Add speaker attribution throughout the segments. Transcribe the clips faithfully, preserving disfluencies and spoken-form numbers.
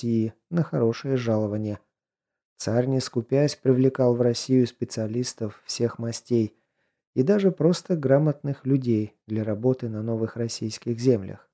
Speaker 1: России на хорошее жалование. Царь, не скупясь, привлекал в Россию специалистов всех мастей и даже просто грамотных людей для работы на новых российских землях.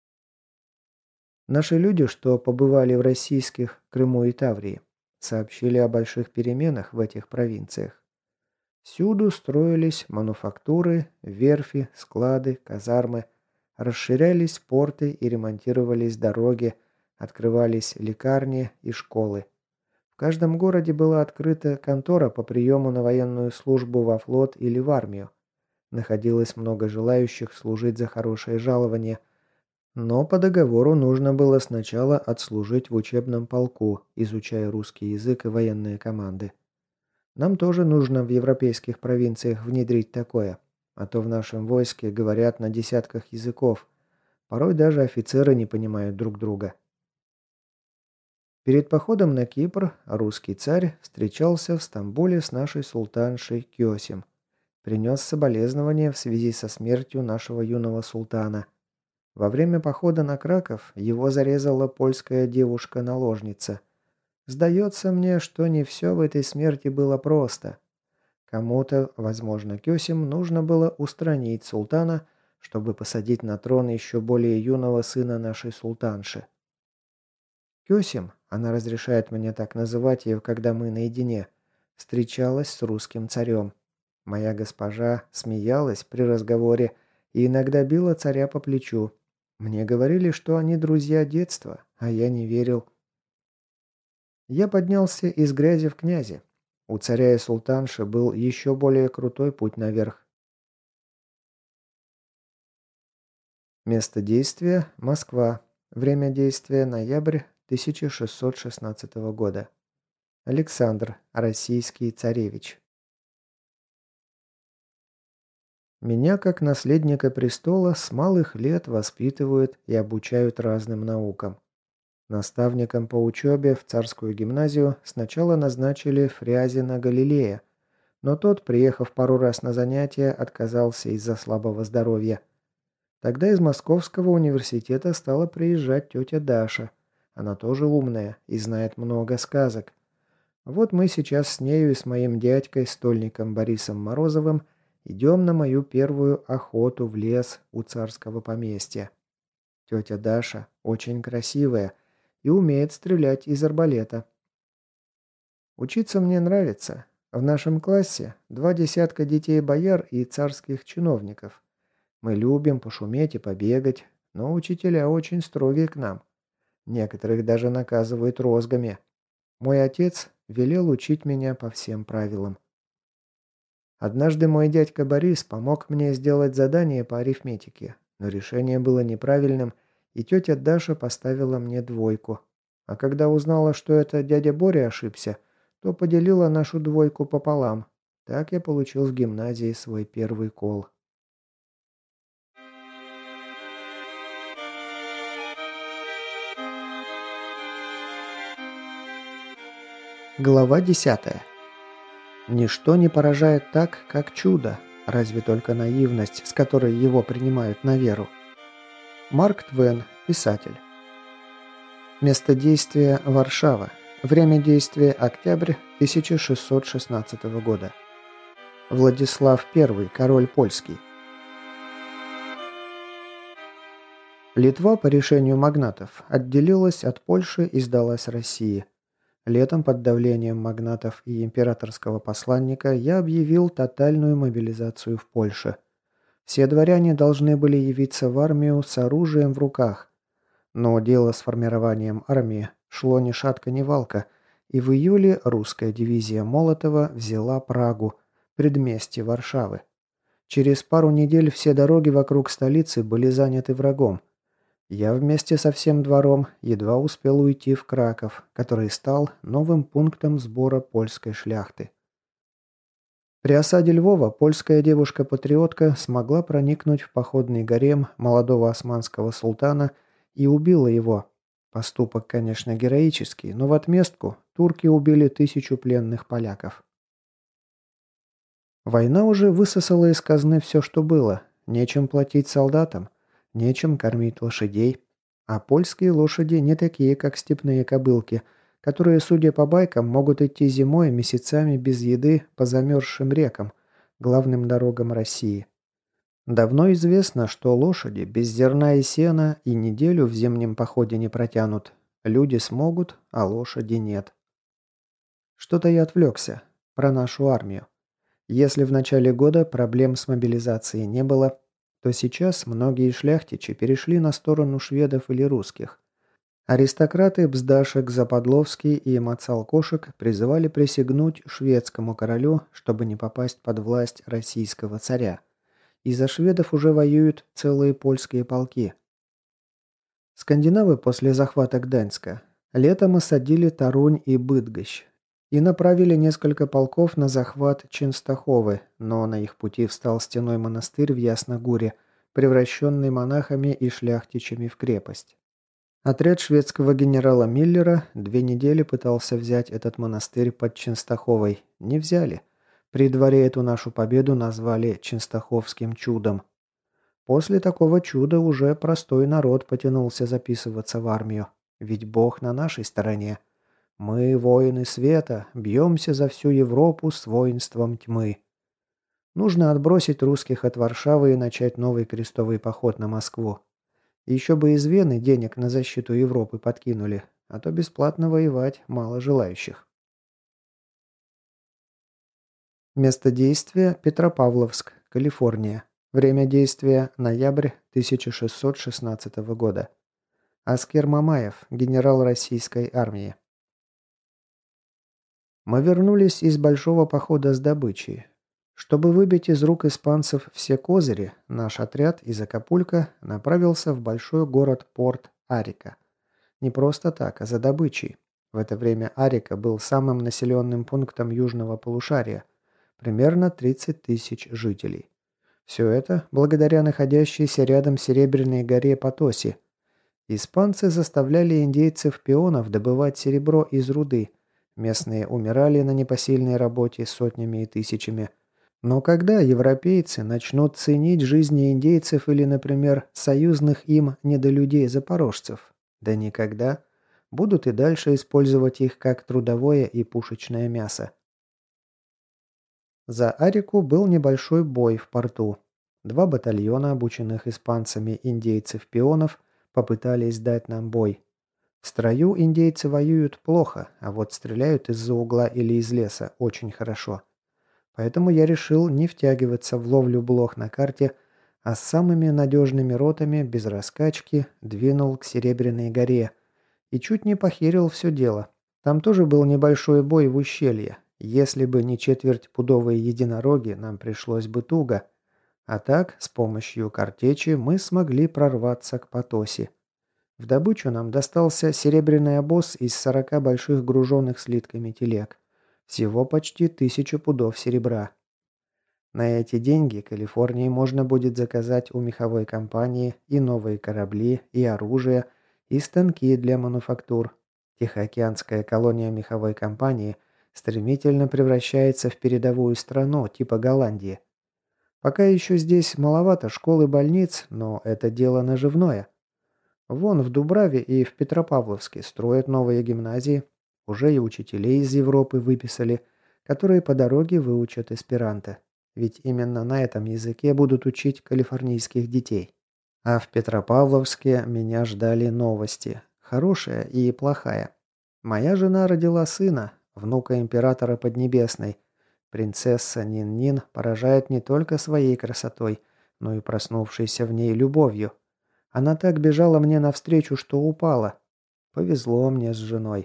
Speaker 1: Наши люди, что побывали в российских Крыму и Таврии, сообщили о больших переменах в этих провинциях. Всюду строились мануфактуры, верфи, склады, казармы, расширялись порты и ремонтировались дороги, открывались лекарни и школы. В каждом городе была открыта контора по приему на военную службу во флот или в армию. Находилось много желающих служить за хорошее жалование, но по договору нужно было сначала отслужить в учебном полку, изучая русский язык и военные команды. Нам тоже нужно в европейских провинциях внедрить такое, а то в нашем войске говорят на десятках языков. Порой даже офицеры не понимают друг друга. Перед походом на Кипр русский царь встречался в Стамбуле с нашей султаншей Кёсем. Принес соболезнования в связи со смертью нашего юного султана. Во время похода на Краков его зарезала польская девушка-наложница. Сдается мне, что не все в этой смерти было просто. Кому-то, возможно, Кёсем, нужно было устранить султана, чтобы посадить на трон еще более юного сына нашей султанши. Кёсем, она разрешает мне так называть ее, когда мы наедине, встречалась с русским царем. Моя госпожа смеялась при разговоре и иногда била царя по плечу. Мне говорили, что они друзья детства, а я не верил. Я поднялся из грязи в князи. У царя и султанши был еще более крутой путь наверх. Место действия – Москва. Время действия – ноябрь тысяча шестьсот шестнадцатого года. Александр, российский царевич. Меня, как наследника престола, с малых лет воспитывают и обучают разным наукам. Наставником по учебе в царскую гимназию сначала назначили Фрязина Галилея, но тот, приехав пару раз на занятия, отказался из-за слабого здоровья. Тогда из Московского университета стала приезжать тетя Даша. Она тоже умная и знает много сказок. Вот мы сейчас с нею и с моим дядькой, стольником Борисом Морозовым, идем на мою первую охоту в лес у царского поместья. Тетя Даша очень красивая и умеет стрелять из арбалета. Учиться мне нравится. В нашем классе два десятка детей-бояр и царских чиновников. Мы любим пошуметь и побегать, но учителя очень строгие к нам. Некоторых даже наказывают розгами. Мой отец велел учить меня по всем правилам. Однажды мой дядька Борис помог мне сделать задание по арифметике, но решение было неправильным, и тетя Даша поставила мне двойку. А когда узнала, что это дядя Боря ошибся, то поделила нашу двойку пополам. Так я получил в гимназии свой первый кол. Глава десятая. Ничто не поражает так, как чудо, разве только наивность, с которой его принимают на веру. Марк Твен, писатель. Место действия – Варшава. Время действия – октябрь тысяча шестьсот шестнадцатого года. Владислав I, король польский. Литва по решению магнатов отделилась от Польши и сдалась России. Летом под давлением магнатов и императорского посланника я объявил тотальную мобилизацию в Польше. Все дворяне должны были явиться в армию с оружием в руках. Но дело с формированием армии шло ни шатка ни валка, и в июле русская дивизия Молотова взяла Прагу, предместье Варшавы. Через пару недель все дороги вокруг столицы были заняты врагом. Я вместе со всем двором едва успел уйти в Краков, который стал новым пунктом сбора польской шляхты. При осаде Львова польская девушка-патриотка смогла проникнуть в походный гарем молодого османского султана и убила его. Поступок, конечно, героический, но в отместку турки убили тысячу пленных поляков. Война уже высосала из казны все, что было. Нечем платить солдатам. Нечем кормить лошадей. А польские лошади не такие, как степные кобылки, которые, судя по байкам, могут идти зимой месяцами без еды по замерзшим рекам, главным дорогам России. Давно известно, что лошади без зерна и сена и неделю в зимнем походе не протянут. Люди смогут, а лошади нет. Что-то я отвлекся. Про нашу армию. Если в начале года проблем с мобилизацией не было, то сейчас многие шляхтичи перешли на сторону шведов или русских. Аристократы Бздашек, Западловский и Мацалкошек призывали присягнуть шведскому королю, чтобы не попасть под власть российского царя. И за шведов уже воюют целые польские полки. Скандинавы после захвата Гданьска летом осадили Тарунь и Быдгощ и направили несколько полков на захват Ченстаховы, но на их пути встал стеной монастырь в Ясногуре, превращенный монахами и шляхтичами в крепость. Отряд шведского генерала Миллера две недели пытался взять этот монастырь под Ченстаховой. Не взяли. При дворе эту нашу победу назвали Ченстаховским чудом. После такого чуда уже простой народ потянулся записываться в армию. Ведь Бог на нашей стороне. Мы, воины света, бьемся за всю Европу с воинством тьмы. Нужно отбросить русских от Варшавы и начать новый крестовый поход на Москву. Еще бы из Вены денег на защиту Европы подкинули, а то бесплатно воевать мало желающих. Место действия – Петропавловск, Калифорния. Время действия – ноябрь тысяча шестьсот шестнадцатого года. Аскер Мамаев, генерал российской армии. Мы вернулись из большого похода с добычей. Чтобы выбить из рук испанцев все козыри, наш отряд из Акапулько направился в большой город-порт Арика. Не просто так, а за добычей. В это время Арика был самым населенным пунктом южного полушария. Примерно тридцать тысяч жителей. Все это благодаря находящейся рядом Серебряной горе Потоси. Испанцы заставляли индейцев-пионов добывать серебро из руды. Местные умирали на непосильной работе сотнями и тысячами. Но когда европейцы начнут ценить жизни индейцев или, например, союзных им недолюдей-запорожцев? Да никогда. Будут и дальше использовать их как трудовое и пушечное мясо. За Арику был небольшой бой в порту. Два батальона, обученных испанцами индейцев-пионов, попытались дать нам бой. В строю индейцы воюют плохо, а вот стреляют из-за угла или из леса очень хорошо. Поэтому я решил не втягиваться в ловлю блох на карте, а с самыми надежными ротами, без раскачки, двинул к Серебряной горе. И чуть не похерил все дело. Там тоже был небольшой бой в ущелье. Если бы не четвертьпудовые единороги, нам пришлось бы туго. А так, с помощью картечи мы смогли прорваться к Потоси. В добычу нам достался серебряный обоз из сорока больших груженных слитками телег. Всего почти тысячу пудов серебра. На эти деньги Калифорнии можно будет заказать у меховой компании и новые корабли, и оружие, и станки для мануфактур. Тихоокеанская колония меховой компании стремительно превращается в передовую страну типа Голландии. Пока еще здесь маловато школ и больниц, но это дело наживное. Вон в Дубраве и в Петропавловске строят новые гимназии, уже и учителей из Европы выписали, которые по дороге выучат эсперанто. Ведь именно на этом языке будут учить калифорнийских детей. А в Петропавловске меня ждали новости. Хорошая и плохая. Моя жена родила сына, внука императора Поднебесной. Принцесса Нин-Нин поражает не только своей красотой, но и проснувшейся в ней любовью. Она так бежала мне навстречу, что упала. Повезло мне с женой.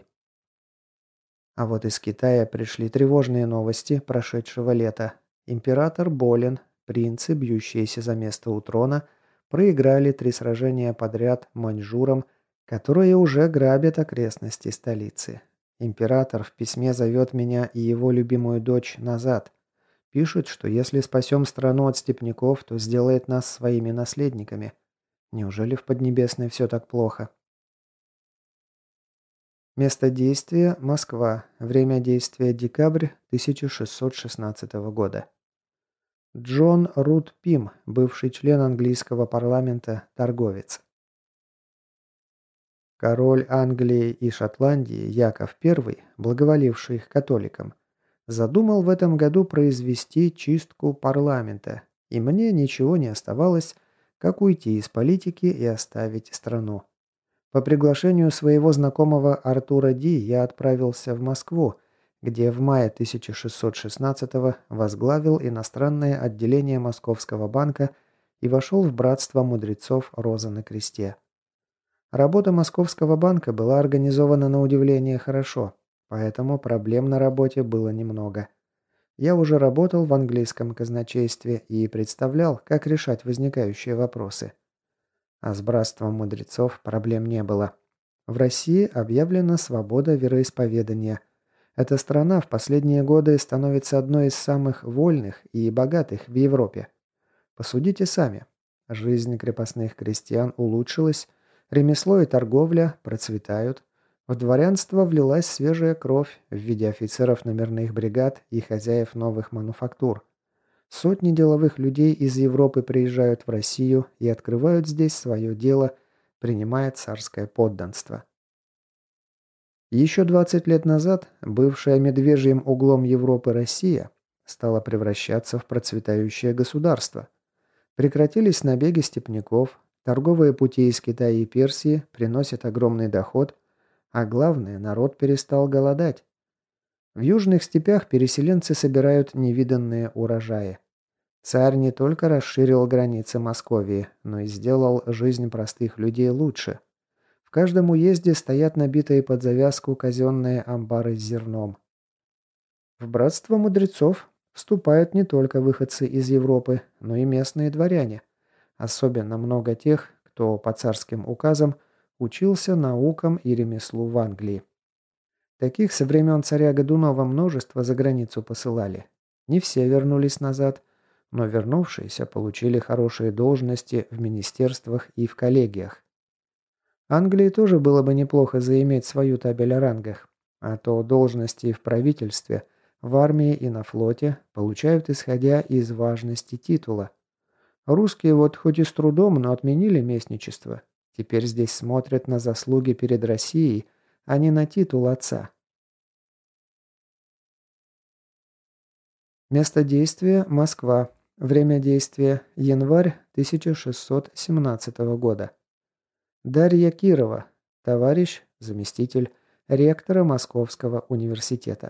Speaker 1: А вот из Китая пришли тревожные новости прошедшего лета. Император болен, принцы, бьющиеся за место у трона, проиграли три сражения подряд маньчжурам, которые уже грабят окрестности столицы. Император в письме зовет меня и его любимую дочь назад. Пишет, что если спасем страну от степняков, то сделает нас своими наследниками. Неужели в Поднебесной все так плохо? Место действия – Москва. Время действия – декабрь тысяча шестьсот шестнадцатого года. Джон Рут Пим, бывший член английского парламента, торговец. Король Англии и Шотландии Яков I, благоволивший к католикам, задумал в этом году произвести чистку парламента, и мне ничего не оставалось, как уйти из политики и оставить страну. По приглашению своего знакомого Артура Ди я отправился в Москву, где в мае тысяча шестьсот шестнадцатого возглавил иностранное отделение Московского банка и вошел в братство мудрецов Розы на кресте. Работа Московского банка была организована на удивление хорошо, поэтому проблем на работе было немного. Я уже работал в английском казначействе и представлял, как решать возникающие вопросы. А с братством мудрецов проблем не было. В России объявлена свобода вероисповедания. Эта страна в последние годы становится одной из самых вольных и богатых в Европе. Посудите сами. Жизнь крепостных крестьян улучшилась, ремесло и торговля процветают, в дворянство влилась свежая кровь в виде офицеров номерных бригад и хозяев новых мануфактур. Сотни деловых людей из Европы приезжают в Россию и открывают здесь свое дело, принимая царское подданство. Еще двадцать лет назад бывшая медвежьим углом Европы Россия стала превращаться в процветающее государство. Прекратились набеги степняков, торговые пути из Китая и Персии приносят огромный доход, а главное, народ перестал голодать. В южных степях переселенцы собирают невиданные урожаи. Царь не только расширил границы Московии, но и сделал жизнь простых людей лучше. В каждом уезде стоят набитые под завязку казенные амбары с зерном. В братство мудрецов вступают не только выходцы из Европы, но и местные дворяне. Особенно много тех, кто по царским указам учился наукам и ремеслу в Англии. Таких со времен царя Годунова множество за границу посылали. Не все вернулись назад, но вернувшиеся получили хорошие должности в министерствах и в коллегиях. Англии тоже было бы неплохо заиметь свою табель о рангах, а то должности в правительстве, в армии и на флоте получают исходя из важности титула. Русские вот хоть и с трудом, но отменили местничество. Теперь здесь смотрят на заслуги перед Россией, а не на титул отца. Место действия – Москва. Время действия – январь тысяча шестьсот семнадцатого года. Дарья Кирова, товарищ, заместитель ректора Московского университета.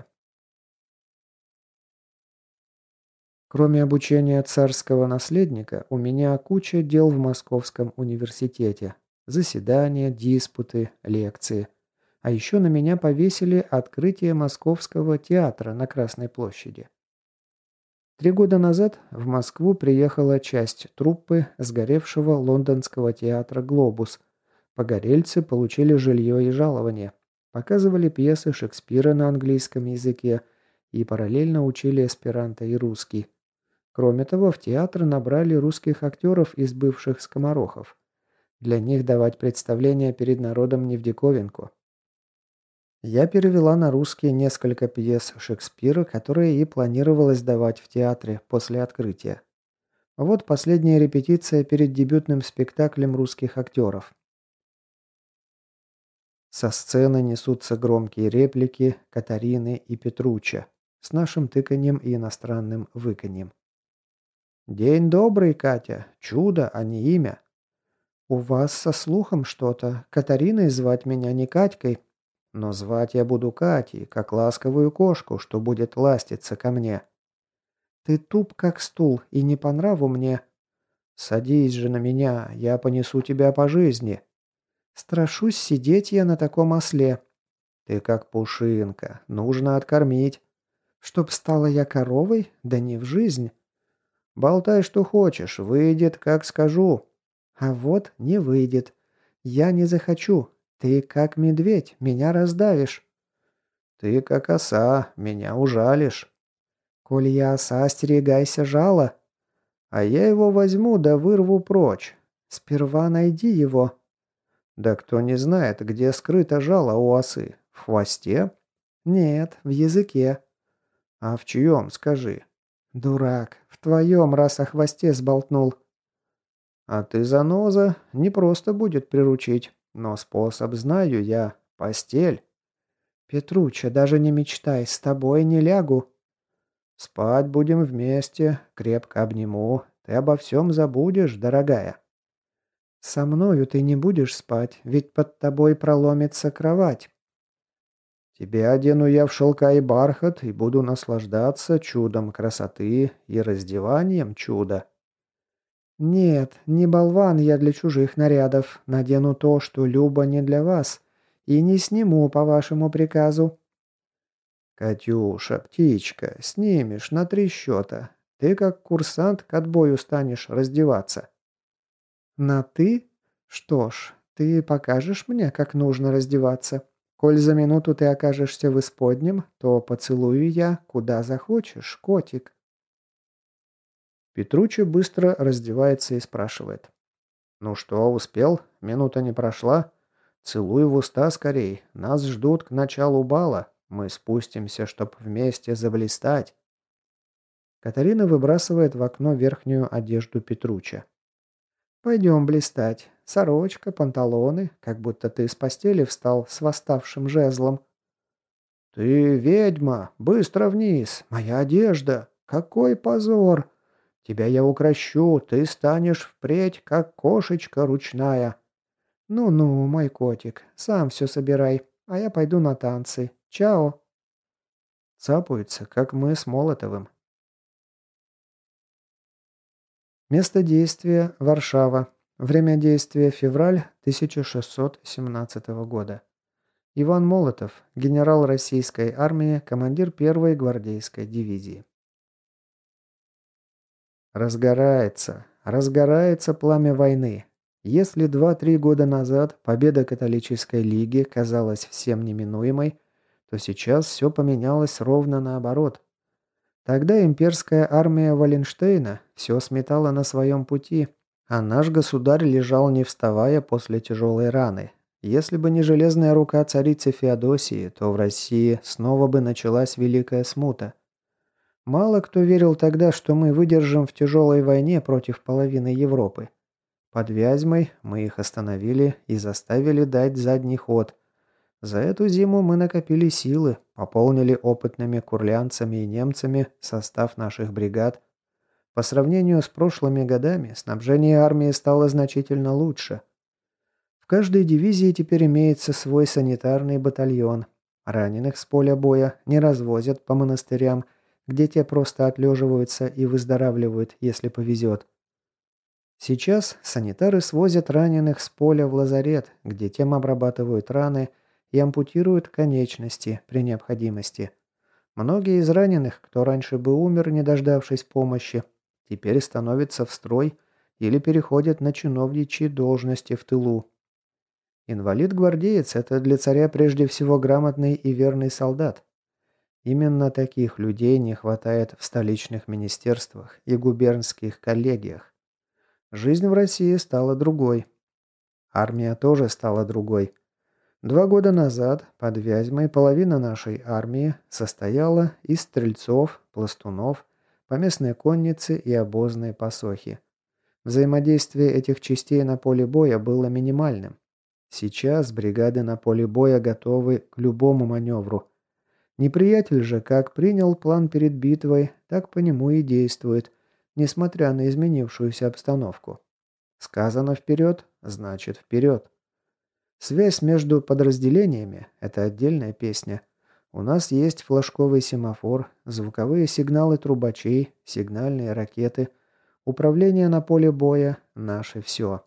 Speaker 1: Кроме обучения царского наследника, у меня куча дел в Московском университете. Заседания, диспуты, лекции. А еще на меня повесили открытие Московского театра на Красной площади. Три года назад в Москву приехала часть труппы сгоревшего лондонского театра «Глобус». Погорельцы получили жилье и жалование. Показывали пьесы Шекспира на английском языке и параллельно учили эсперанто и русский. Кроме того, в театр набрали русских актеров из бывших скоморохов. Для них давать представления перед народом не в диковинку. Я перевела на русский несколько пьес Шекспира, которые и планировалось давать в театре после открытия. Вот последняя репетиция перед дебютным спектаклем русских актеров. Со сцены несутся громкие реплики Катарины и Петручча с нашим тыканьем и иностранным выканьем. «День добрый, Катя. Чудо, а не имя. У вас со слухом что-то. Катариной звать меня не Катькой. Но звать я буду Катей, как ласковую кошку, что будет ластиться ко мне. Ты туп, как стул, и не по нраву мне. Садись же на меня, я понесу тебя по жизни. Страшусь сидеть я на таком осле. Ты как пушинка, нужно откормить. Чтоб стала я коровой, да не в жизнь. Болтай, что хочешь, выйдет, как скажу. А вот не выйдет. Я не захочу. Ты как медведь, меня раздавишь. Ты как оса, меня ужалишь. Коль я оса, остерегайся жала. А я его возьму да вырву прочь. Сперва найди его. Да кто не знает, где скрыто жало у осы? В хвосте? Нет, в языке. А в чьем, скажи? Дурак, в твоем, раз о хвосте сболтнул. А ты, заноза, не просто будет приручить. Но способ знаю я. Постель. Петруча, даже не мечтай, с тобой не лягу. Спать будем вместе, крепко обниму. Ты обо всем забудешь, дорогая. Со мною ты не будешь спать, ведь под тобой проломится кровать. Тебя одену я в шелка и бархат и буду наслаждаться чудом красоты и раздеванием чуда. Нет, не болван я для чужих нарядов. Надену то, что любо не для вас, и не сниму по вашему приказу. Катюша, птичка, снимешь на три счета. Ты как курсант к отбою станешь раздеваться. На «ты»? Что ж, ты покажешь мне, как нужно раздеваться. Коль за минуту ты окажешься в исподнем, то поцелую я, куда захочешь, котик». Петруччо быстро раздевается и спрашивает. «Ну что, успел? Минута не прошла? Целуй в уста скорей. Нас ждут к началу бала. Мы спустимся, чтоб вместе заблистать». Катарина выбрасывает в окно верхнюю одежду Петруччо. «Пойдем блистать. Сорочка, панталоны, как будто ты с постели встал с восставшим жезлом». «Ты ведьма! Быстро вниз! Моя одежда! Какой позор! Тебя я укращу, ты станешь впредь, как кошечка ручная!» «Ну-ну, мой котик, сам все собирай, а я пойду на танцы. Чао!» Цапаются, как мы с Молотовым. Место действия – Варшава. Время действия – февраль тысяча шестьсот семнадцатого года. Иван Молотов, генерал российской армии, командир первой гвардейской дивизии. Разгорается, разгорается пламя войны. Если два-три года назад победа католической лиги казалась всем неминуемой, то сейчас все поменялось ровно наоборот. Тогда имперская армия Валенштейна все сметала на своем пути, а наш государь лежал не вставая после тяжелой раны. Если бы не железная рука царицы Феодосии, то в России снова бы началась Великая Смута. Мало кто верил тогда, что мы выдержим в тяжелой войне против половины Европы. Под Вязьмой мы их остановили и заставили дать задний ход. За эту зиму мы накопили силы, пополнили опытными курлянцами и немцами состав наших бригад. По сравнению с прошлыми годами снабжение армии стало значительно лучше. В каждой дивизии теперь имеется свой санитарный батальон. Раненых с поля боя не развозят по монастырям, где те просто отлеживаются и выздоравливают, если повезет. Сейчас санитары свозят раненых с поля в лазарет, где тем обрабатывают раны и ампутируют конечности при необходимости. Многие из раненых, кто раньше бы умер, не дождавшись помощи, теперь становятся в строй или переходят на чиновничьи должности в тылу. Инвалид-гвардеец – это для царя прежде всего грамотный и верный солдат. Именно таких людей не хватает в столичных министерствах и губернских коллегиях. Жизнь в России стала другой. Армия тоже стала другой. Два года назад под Вязьмой половина нашей армии состояла из стрельцов, пластунов, поместной конницы и обозной пасохи. Взаимодействие этих частей на поле боя было минимальным. Сейчас бригады на поле боя готовы к любому маневру. Неприятель же как принял план перед битвой, так по нему и действует, несмотря на изменившуюся обстановку. Сказано вперед, значит вперед. Связь между подразделениями – это отдельная песня. У нас есть флажковый семафор, звуковые сигналы трубачей, сигнальные ракеты, управление на поле боя – наше все.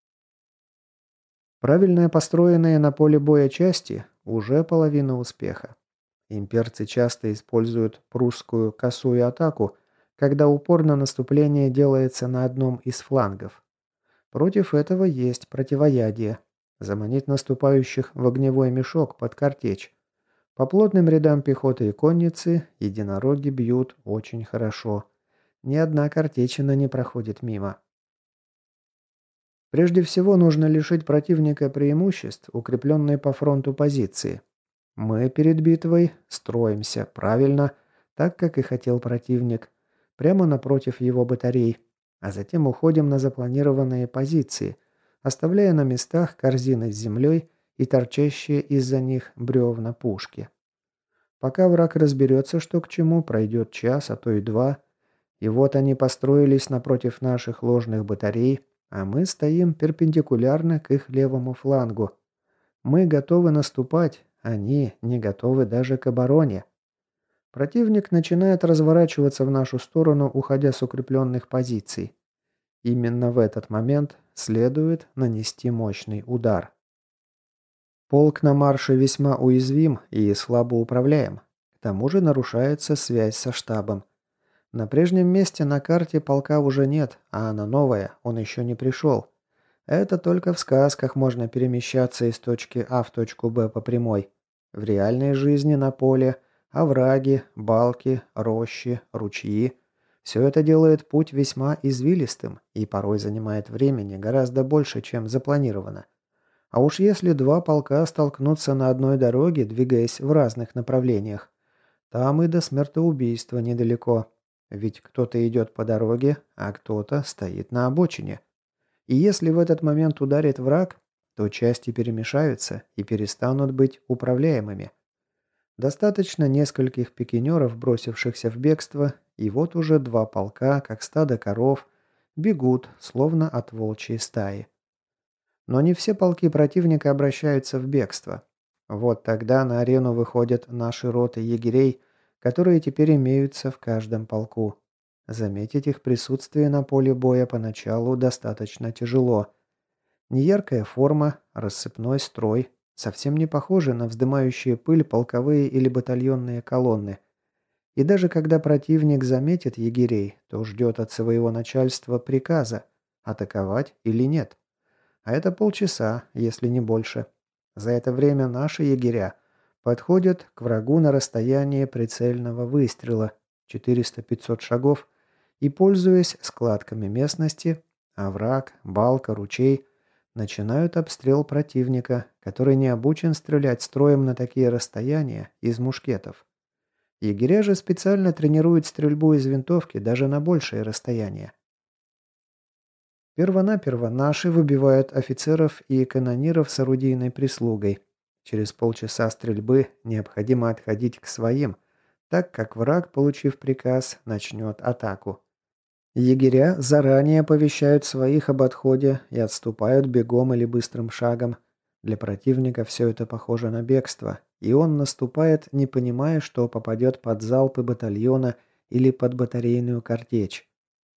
Speaker 1: Правильно построенные на поле боя части – уже половина успеха. Имперцы часто используют прусскую косую атаку, когда упор на наступление делается на одном из флангов. Против этого есть противоядие. Заманить наступающих в огневой мешок под картечь. По плотным рядам пехоты и конницы единороги бьют очень хорошо. Ни одна картечина не проходит мимо. Прежде всего нужно лишить противника преимуществ, укрепленной по фронту позиции. Мы перед битвой строимся правильно, так как и хотел противник, прямо напротив его батарей, а затем уходим на запланированные позиции, оставляя на местах корзины с землей и торчащие из-за них бревна пушки. Пока враг разберется, что к чему, пройдет час, а то и два, и вот они построились напротив наших ложных батарей, а мы стоим перпендикулярно к их левому флангу. Мы готовы наступать, они не готовы даже к обороне. Противник начинает разворачиваться в нашу сторону, уходя с укрепленных позиций. Именно в этот момент следует нанести мощный удар. Полк на марше весьма уязвим и слабо управляем. К тому же нарушается связь со штабом. На прежнем месте на карте полка уже нет, а на новое он еще не пришел. Это только в сказках можно перемещаться из точки А в точку Б по прямой. В реальной жизни на поле овраги, балки, рощи, ручьи. Все это делает путь весьма извилистым и порой занимает времени гораздо больше, чем запланировано. А уж если два полка столкнутся на одной дороге, двигаясь в разных направлениях, там и до смертоубийства недалеко. Ведь кто-то идет по дороге, а кто-то стоит на обочине. И если в этот момент ударит враг, то части перемешаются и перестанут быть управляемыми. Достаточно нескольких пикинеров, бросившихся в бегство, и вот уже два полка, как стадо коров, бегут, словно от волчьей стаи. Но не все полки противника обращаются в бегство. Вот тогда на арену выходят наши роты егерей, которые теперь имеются в каждом полку. Заметить их присутствие на поле боя поначалу достаточно тяжело. Неяркая форма, рассыпной строй, совсем не похожи на вздымающие пыль полковые или батальонные колонны. И даже когда противник заметит егерей, то ждет от своего начальства приказа, атаковать или нет. А это полчаса, если не больше. За это время наши егеря подходят к врагу на расстояние прицельного выстрела четыреста-пятьсот шагов и, пользуясь складками местности, овраг, балка, ручей, начинают обстрел противника, который не обучен стрелять строем на такие расстояния из мушкетов. Егеря же специально тренируют стрельбу из винтовки даже на большие расстояния. Первонаперво наши выбивают офицеров и канониров с орудийной прислугой. Через полчаса стрельбы необходимо отходить к своим, так как враг, получив приказ, начнет атаку. Егеря заранее оповещают своих об отходе и отступают бегом или быстрым шагом. Для противника все это похоже на бегство, и он наступает, не понимая, что попадет под залпы батальона или под батарейную картечь.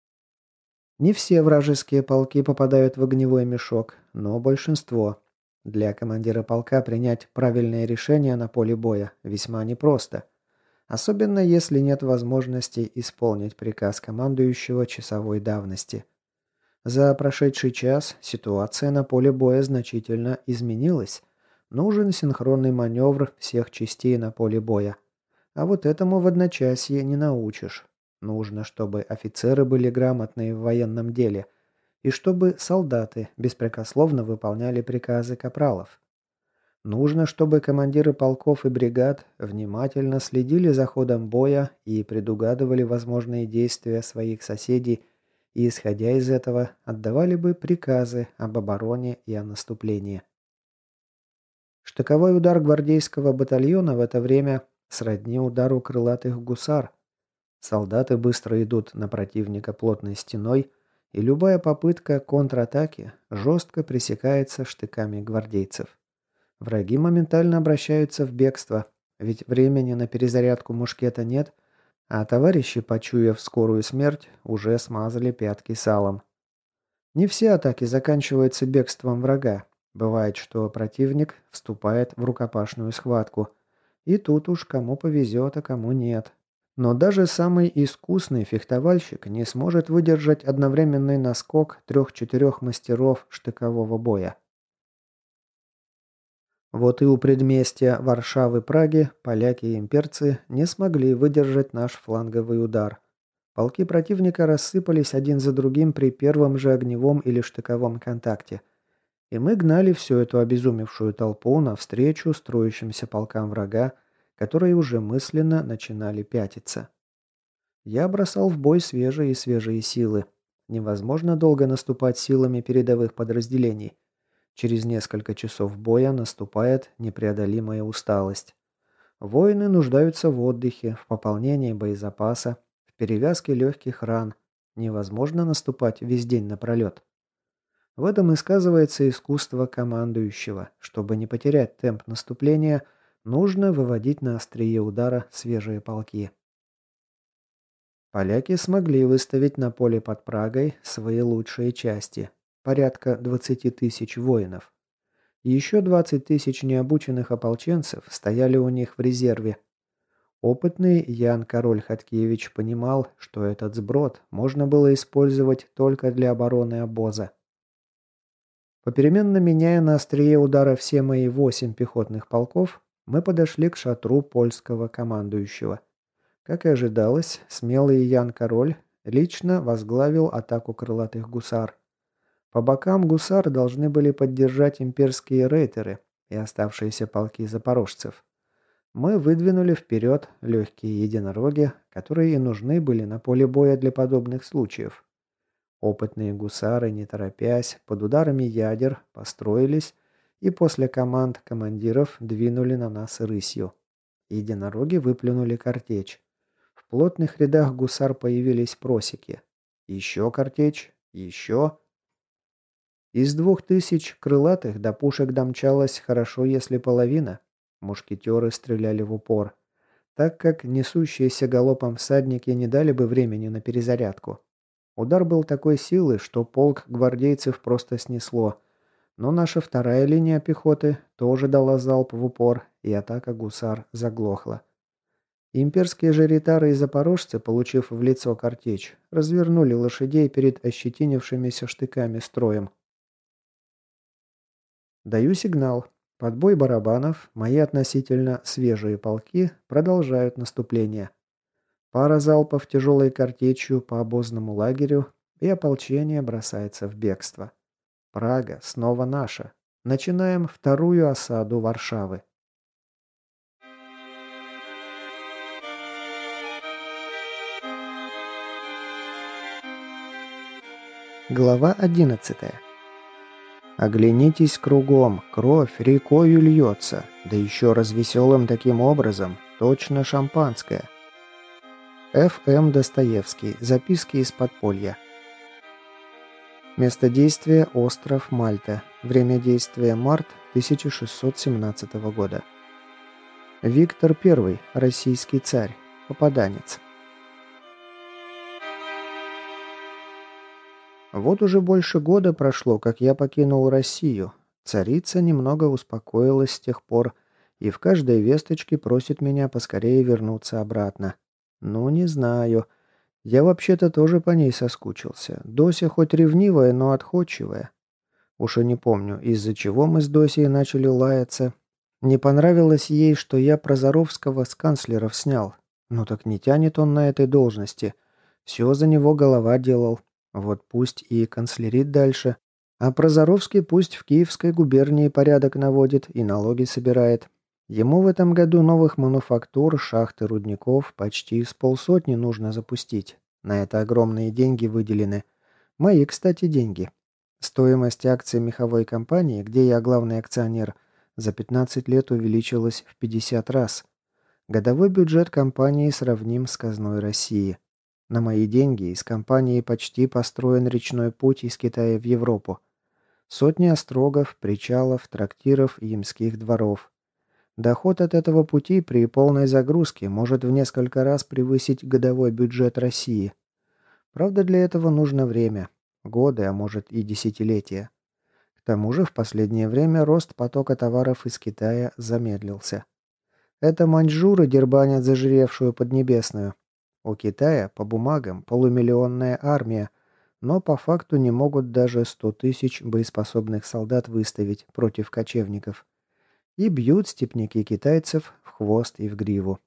Speaker 1: Не все вражеские полки попадают в огневой мешок, но большинство. Для командира полка принять правильное решение на поле боя весьма непросто. Особенно если нет возможности исполнить приказ командующего часовой давности. За прошедший час ситуация на поле боя значительно изменилась. Нужен синхронный маневр всех частей на поле боя. А вот этому в одночасье не научишь. Нужно, чтобы офицеры были грамотные в военном деле, и чтобы солдаты беспрекословно выполняли приказы капралов. Нужно, чтобы командиры полков и бригад внимательно следили за ходом боя и предугадывали возможные действия своих соседей и, исходя из этого, отдавали бы приказы об обороне и о наступлении. Штыковой удар гвардейского батальона в это время сродни удару крылатых гусар. Солдаты быстро идут на противника плотной стеной, и любая попытка контратаки жестко пресекается штыками гвардейцев. Враги моментально обращаются в бегство, ведь времени на перезарядку мушкета нет, а товарищи, почуяв скорую смерть, уже смазали пятки салом. Не все атаки заканчиваются бегством врага. Бывает, что противник вступает в рукопашную схватку. И тут уж кому повезет, а кому нет. Но даже самый искусный фехтовальщик не сможет выдержать одновременный наскок трех-четырех мастеров штыкового боя. Вот и у предместья Варшавы-Праги поляки и имперцы не смогли выдержать наш фланговый удар. Полки противника рассыпались один за другим при первом же огневом или штыковом контакте. И мы гнали всю эту обезумевшую толпу навстречу строящимся полкам врага, которые уже мысленно начинали пятиться. Я бросал в бой свежие и свежие силы. Невозможно долго наступать силами передовых подразделений. Через несколько часов боя наступает непреодолимая усталость. Воины нуждаются в отдыхе, в пополнении боезапаса, в перевязке легких ран. Невозможно наступать весь день напролет. В этом и сказывается искусство командующего. Чтобы не потерять темп наступления, нужно выводить на острие удара свежие полки. Поляки смогли выставить на поле под Прагой свои лучшие части. Порядка двадцати тысяч воинов. Еще двадцать тысяч необученных ополченцев стояли у них в резерве. Опытный Ян Король Хаткевич понимал, что этот сброд можно было использовать только для обороны обоза. Попеременно меняя на острие удара все мои восемь пехотных полков, мы подошли к шатру польского командующего. Как и ожидалось, смелый Ян Король лично возглавил атаку крылатых гусар. По бокам гусар должны были поддержать имперские рейтеры и оставшиеся полки запорожцев. Мы выдвинули вперед легкие единороги, которые и нужны были на поле боя для подобных случаев. Опытные гусары, не торопясь, под ударами ядер построились и после команд командиров двинули на нас рысью. Единороги выплюнули картечь. В плотных рядах гусар появились просеки. Еще картечь, еще... Из двух тысяч крылатых до пушек домчалось хорошо, если половина. Мушкетеры стреляли в упор, так как несущиеся галопом всадники не дали бы времени на перезарядку. Удар был такой силы, что полк гвардейцев просто снесло, но наша вторая линия пехоты тоже дала залп в упор, и атака гусар заглохла. Имперские же ритары и запорожцы, получив в лицо картечь, развернули лошадей перед ощетинившимися штыками строем. Даю сигнал. Под бой барабанов мои относительно свежие полки продолжают наступление. Пара залпов тяжелой картечью по обозному лагерю, и ополчение бросается в бегство. Прага снова наша. Начинаем вторую осаду Варшавы. Глава одиннадцатая. Оглянитесь кругом, кровь рекою льется, да еще развеселым таким образом, точно шампанское. Ф М Достоевский. Записки из подполья. Место действия – остров Мальта. Время действия – март тысяча шестьсот семнадцатого года. Виктор Первый. Российский царь. Попаданец. Вот уже больше года прошло, как я покинул Россию. Царица немного успокоилась с тех пор и в каждой весточке просит меня поскорее вернуться обратно. Ну, не знаю. Я вообще-то тоже по ней соскучился. Дося хоть ревнивая, но отходчивая. Уж и не помню, из-за чего мы с Досей начали лаяться. Не понравилось ей, что я Прозоровского с канцлеров снял. Ну так не тянет он на этой должности. Все за него голова делал. Вот пусть и канцлерит дальше. А Прозоровский пусть в Киевской губернии порядок наводит и налоги собирает. Ему в этом году новых мануфактур, шахт и рудников почти с полсотни нужно запустить. На это огромные деньги выделены. Мои, кстати, деньги. Стоимость акций меховой компании, где я главный акционер, за пятнадцать лет увеличилась в пятьдесят раз. Годовой бюджет компании сравним с казной России. На мои деньги из компании почти построен речной путь из Китая в Европу. Сотни острогов, причалов, трактиров и ямских дворов. Доход от этого пути при полной загрузке может в несколько раз превысить годовой бюджет России. Правда, для этого нужно время. Годы, а может и десятилетия. К тому же в последнее время рост потока товаров из Китая замедлился. Это маньчжуры дербанят зажиревшую Поднебесную. У Китая по бумагам полумиллионная армия, но по факту не могут даже сто тысяч боеспособных солдат выставить против кочевников. И бьют степняки китайцев в хвост и в гриву.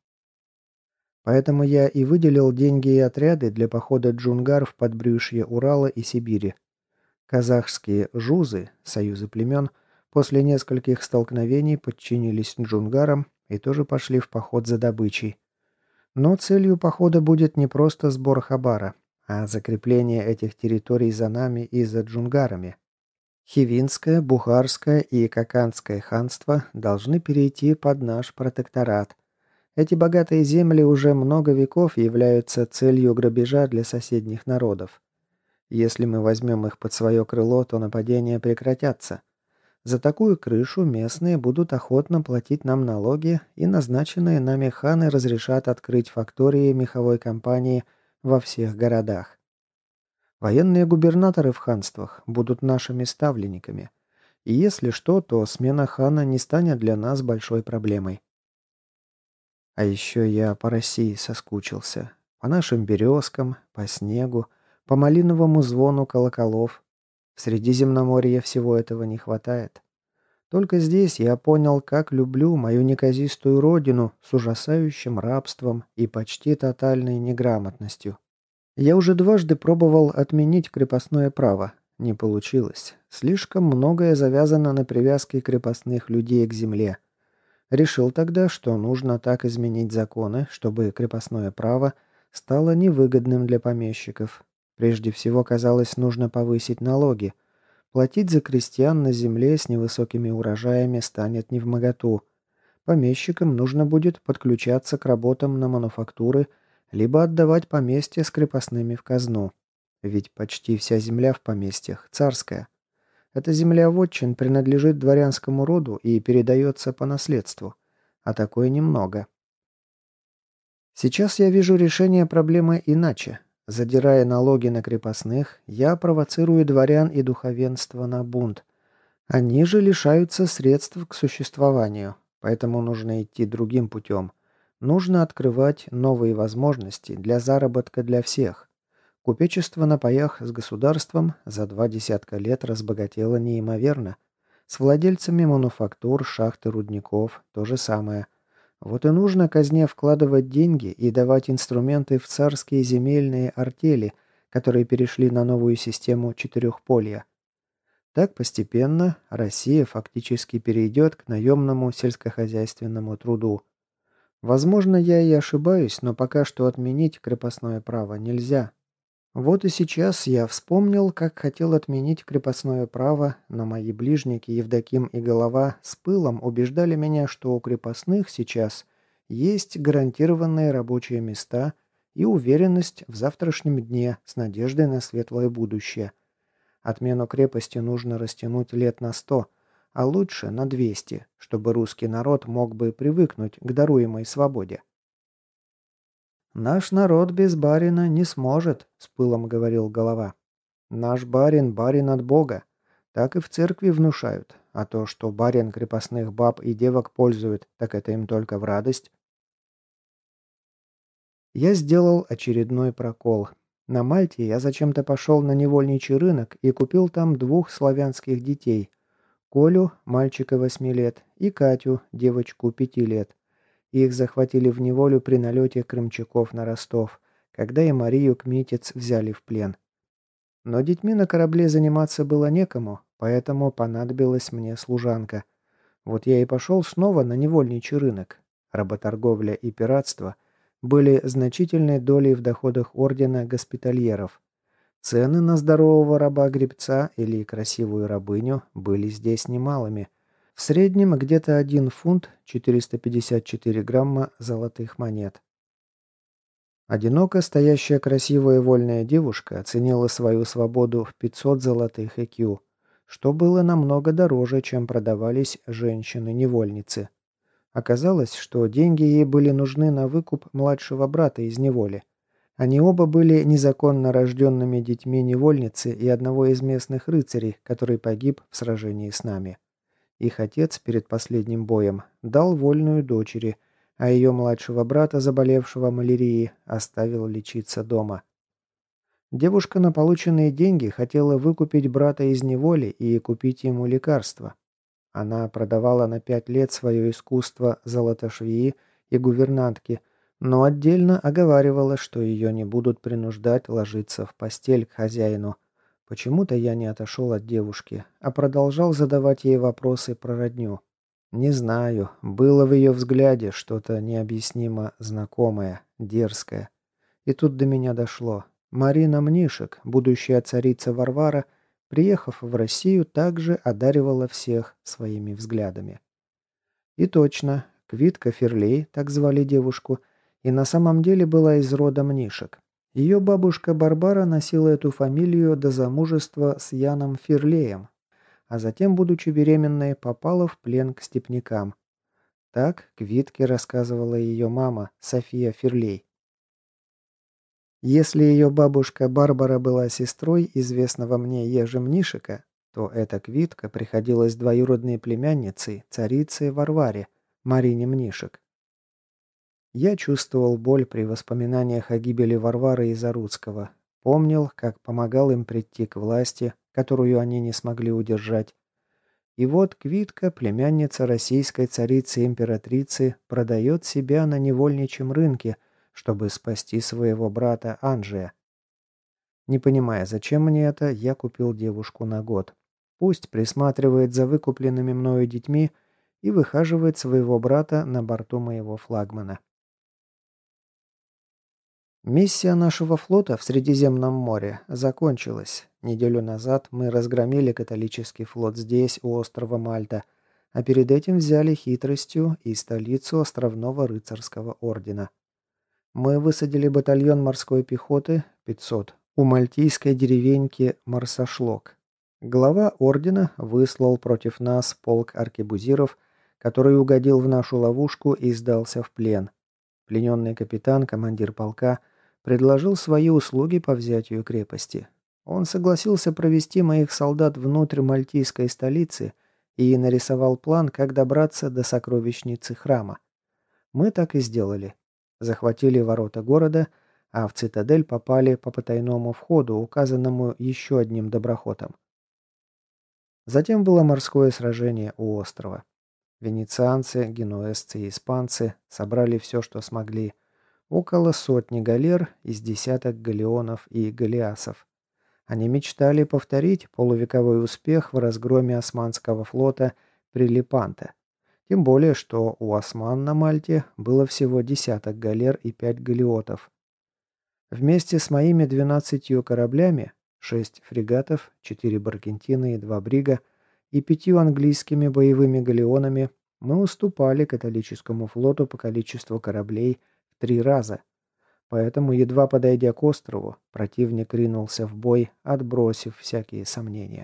Speaker 1: Поэтому я и выделил деньги и отряды для похода джунгар в подбрюшье Урала и Сибири. Казахские жузы, союзы племен, после нескольких столкновений подчинились джунгарам и тоже пошли в поход за добычей. Но целью похода будет не просто сбор хабара, а закрепление этих территорий за нами и за джунгарами. Хивинское, Бухарское и Каканское ханство должны перейти под наш протекторат. Эти богатые земли уже много веков являются целью грабежа для соседних народов. Если мы возьмем их под свое крыло, то нападения прекратятся. За такую крышу местные будут охотно платить нам налоги, и назначенные нами ханы разрешат открыть фактории меховой компании во всех городах. Военные губернаторы в ханствах будут нашими ставленниками. И если что, то смена хана не станет для нас большой проблемой. А еще я по России соскучился. По нашим березкам, по снегу, по малиновому звону колоколов. В Средиземноморье всего этого не хватает. Только здесь я понял, как люблю мою неказистую родину с ужасающим рабством и почти тотальной неграмотностью. Я уже дважды пробовал отменить крепостное право. Не получилось. Слишком многое завязано на привязке крепостных людей к земле. Решил тогда, что нужно так изменить законы, чтобы крепостное право стало невыгодным для помещиков. Прежде всего, казалось, нужно повысить налоги. Платить за крестьян на земле с невысокими урожаями станет невмоготу. Помещикам нужно будет подключаться к работам на мануфактуры, либо отдавать поместья с крепостными в казну. Ведь почти вся земля в поместьях царская. Эта земля вотчин принадлежит дворянскому роду и передается по наследству. А такое немного. Сейчас я вижу решение проблемы иначе. Задирая налоги на крепостных, я провоцирую дворян и духовенство на бунт. Они же лишаются средств к существованию, поэтому нужно идти другим путем. Нужно открывать новые возможности для заработка для всех. Купечество на паях с государством за два десятка лет разбогатело неимоверно. С владельцами мануфактур, шахт и рудников то же самое. Вот и нужно казне вкладывать деньги и давать инструменты в царские земельные артели, которые перешли на новую систему четырехполья. Так постепенно Россия фактически перейдет к наемному сельскохозяйственному труду. Возможно, я и ошибаюсь, но пока что отменить крепостное право нельзя. Вот и сейчас я вспомнил, как хотел отменить крепостное право, но мои ближники Евдоким и Голова с пылом убеждали меня, что у крепостных сейчас есть гарантированные рабочие места и уверенность в завтрашнем дне с надеждой на светлое будущее. Отмену крепости нужно растянуть лет на сто, а лучше на двести, чтобы русский народ мог бы привыкнуть к даруемой свободе. «Наш народ без барина не сможет», — с пылом говорил Голова. «Наш барин — барин от Бога. Так и в церкви внушают. А то, что барин крепостных баб и девок пользует, так это им только в радость». Я сделал очередной прокол. На Мальте я зачем-то пошел на невольничий рынок и купил там двух славянских детей. Колю, мальчика восьми лет, и Катю, девочку пяти лет. Их захватили в неволю при налете крымчаков на Ростов, когда и Марию Кмитец взяли в плен. Но детьми на корабле заниматься было некому, поэтому понадобилась мне служанка. Вот я и пошел снова на невольничий рынок. Работорговля и пиратство были значительной долей в доходах ордена госпитальеров. Цены на здорового раба-гребца или красивую рабыню были здесь немалыми. В среднем где-то один фунт четыреста пятьдесят четыре грамма золотых монет. Одиноко стоящая красивая вольная девушка оценила свою свободу в пятьсот золотых и кью, что было намного дороже, чем продавались женщины-невольницы. Оказалось, что деньги ей были нужны на выкуп младшего брата из неволи. Они оба были незаконно рожденными детьми невольницы и одного из местных рыцарей, который погиб в сражении с нами. Их отец перед последним боем дал вольную дочери, а ее младшего брата, заболевшего малярией, оставил лечиться дома. Девушка на полученные деньги хотела выкупить брата из неволи и купить ему лекарства. Она продавала на пять лет свое искусство золотошвеи и гувернантки, но отдельно оговаривала, что ее не будут принуждать ложиться в постель к хозяину. Почему-то я не отошел от девушки, а продолжал задавать ей вопросы про родню. Не знаю, было в ее взгляде что-то необъяснимо знакомое, дерзкое. И тут до меня дошло. Марина Мнишек, будущая царица Варвара, приехав в Россию, также одаривала всех своими взглядами. И точно, Квитка Ферлей, так звали девушку, и на самом деле была из рода Мнишек. Ее бабушка Барбара носила эту фамилию до замужества с Яном Ферлеем, а затем, будучи беременной, попала в плен к степнякам. Так Квитке рассказывала ее мама, София Ферлей. Если ее бабушка Барбара была сестрой известного мне Ежи Мнишека, то эта Квитка приходилась двоюродной племянницей царицы Варваре, Марине Мнишек. Я чувствовал боль при воспоминаниях о гибели Варвары и Заруцкого, помнил, как помогал им прийти к власти, которую они не смогли удержать. И вот Квитка, племянница российской царицы-императрицы, продает себя на невольничьем рынке, чтобы спасти своего брата Анджия. Не понимая, зачем мне это, я купил девушку на год. Пусть присматривает за выкупленными мною детьми и выхаживает своего брата на борту моего флагмана. Миссия нашего флота в Средиземном море закончилась. Неделю назад мы разгромили католический флот здесь, у острова Мальта, а перед этим взяли хитростью и столицу островного рыцарского ордена. Мы высадили батальон морской пехоты, пятьсот, у мальтийской деревеньки Марсашлок. Глава ордена выслал против нас полк аркебузиров, который угодил в нашу ловушку и сдался в плен. Плененный капитан, командир полка, предложил свои услуги по взятию крепости. Он согласился провести моих солдат внутрь мальтийской столицы и нарисовал план, как добраться до сокровищницы храма. Мы так и сделали. Захватили ворота города, а в цитадель попали по потайному входу, указанному еще одним доброхотом. Затем было морское сражение у острова. Венецианцы, генуэзцы и испанцы собрали все, что смогли. Около сотни галер из десяток галеонов и галеасов. Они мечтали повторить полувековой успех в разгроме османского флота при Лепанто. Тем более, что у осман на Мальте было всего десяток галер и пять галеотов. Вместе с моими двенадцатью кораблями, шесть фрегатов, четыре баркентины и два брига, и пятью английскими боевыми галеонами мы уступали католическому флоту по количеству кораблей в три раза. Поэтому, едва подойдя к острову, противник ринулся в бой, отбросив всякие сомнения.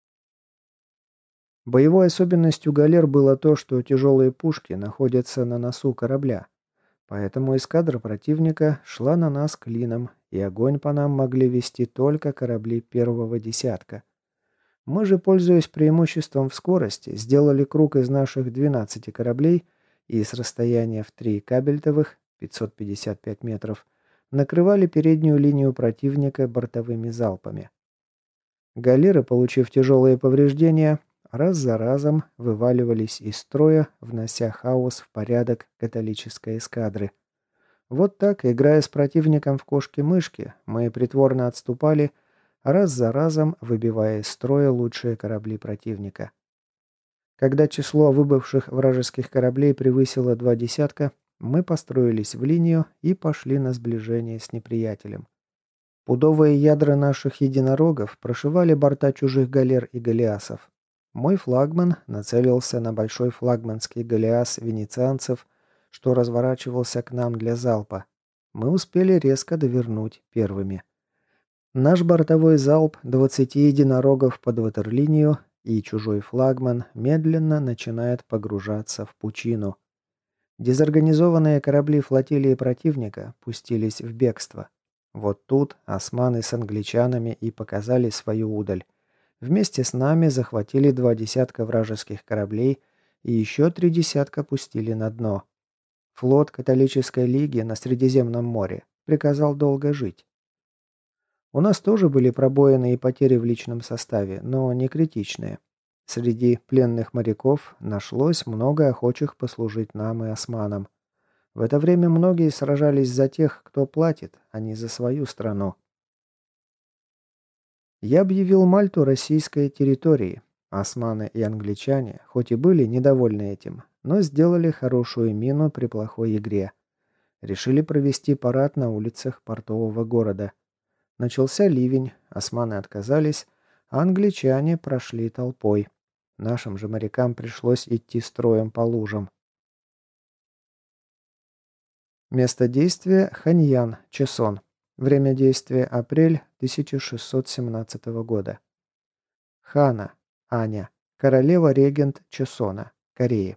Speaker 1: Боевой особенностью галер было то, что тяжелые пушки находятся на носу корабля. Поэтому эскадра противника шла на нас клином, и огонь по нам могли вести только корабли первого десятка. Мы же, пользуясь преимуществом в скорости, сделали круг из наших двенадцати кораблей и с расстояния в три кабельтовых, пятьсот пятьдесят пять метров, накрывали переднюю линию противника бортовыми залпами. Галеры, получив тяжелые повреждения, раз за разом вываливались из строя, внося хаос в порядок католической эскадры. Вот так, играя с противником в кошки-мышки, мы притворно отступали, раз за разом выбивая из строя лучшие корабли противника. Когда число выбывших вражеских кораблей превысило два десятка, мы построились в линию и пошли на сближение с неприятелем. Пудовые ядра наших единорогов прошивали борта чужих галер и галеасов. Мой флагман нацелился на большой флагманский галеас венецианцев, что разворачивался к нам для залпа. Мы успели резко довернуть первыми. Наш бортовой залп двадцати единорогов под ватерлинию, и чужой флагман медленно начинает погружаться в пучину. Дезорганизованные корабли флотилии противника пустились в бегство. Вот тут османы с англичанами и показали свою удаль. Вместе с нами захватили два десятка вражеских кораблей и еще три десятка пустили на дно. Флот католической лиги на Средиземном море приказал долго жить. У нас тоже были пробоины и потери в личном составе, но не критичные. Среди пленных моряков нашлось много охочих послужить нам и османам. В это время многие сражались за тех, кто платит, а не за свою страну. Я объявил Мальту российской территорией. Османы и англичане, хоть и были недовольны этим, но сделали хорошую мину при плохой игре. Решили провести парад на улицах портового города. Начался ливень, османы отказались, а англичане прошли толпой. Нашим же морякам пришлось идти строем по лужам. Место действия – Ханьян, Чесон. Время действия – апрель тысяча шестьсот семнадцатого года. Хана, Аня, королева-регент Чесона, Кореи.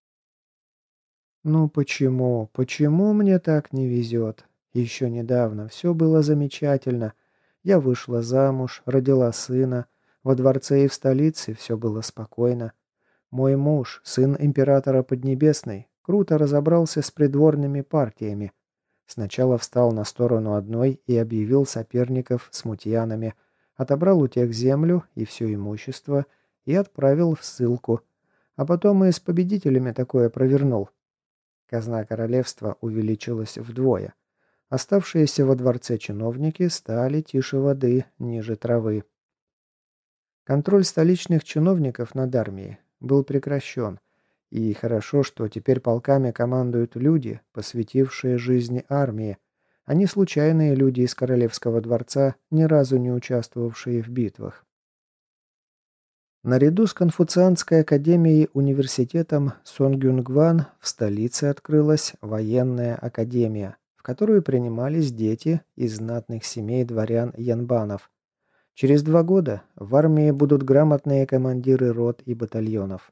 Speaker 1: Ну почему, почему мне так не везет? Еще недавно все было замечательно. Я вышла замуж, родила сына. Во дворце и в столице все было спокойно. Мой муж, сын императора Поднебесной, круто разобрался с придворными партиями. Сначала встал на сторону одной и объявил соперников смутьянами, отобрал у тех землю и все имущество и отправил в ссылку. А потом и с победителями такое провернул. Казна королевства увеличилась вдвое. Оставшиеся во дворце чиновники стали тише воды, ниже травы. Контроль столичных чиновников над армией был прекращен. И хорошо, что теперь полками командуют люди, посвятившие жизни армии, а не случайные люди из королевского дворца, ни разу не участвовавшие в битвах. Наряду с Конфуцианской академией университетом Сонгюнгван в столице открылась военная академия, в которую принимались дети из знатных семей дворян Янбанов. Через два года в армии будут грамотные командиры рот и батальонов.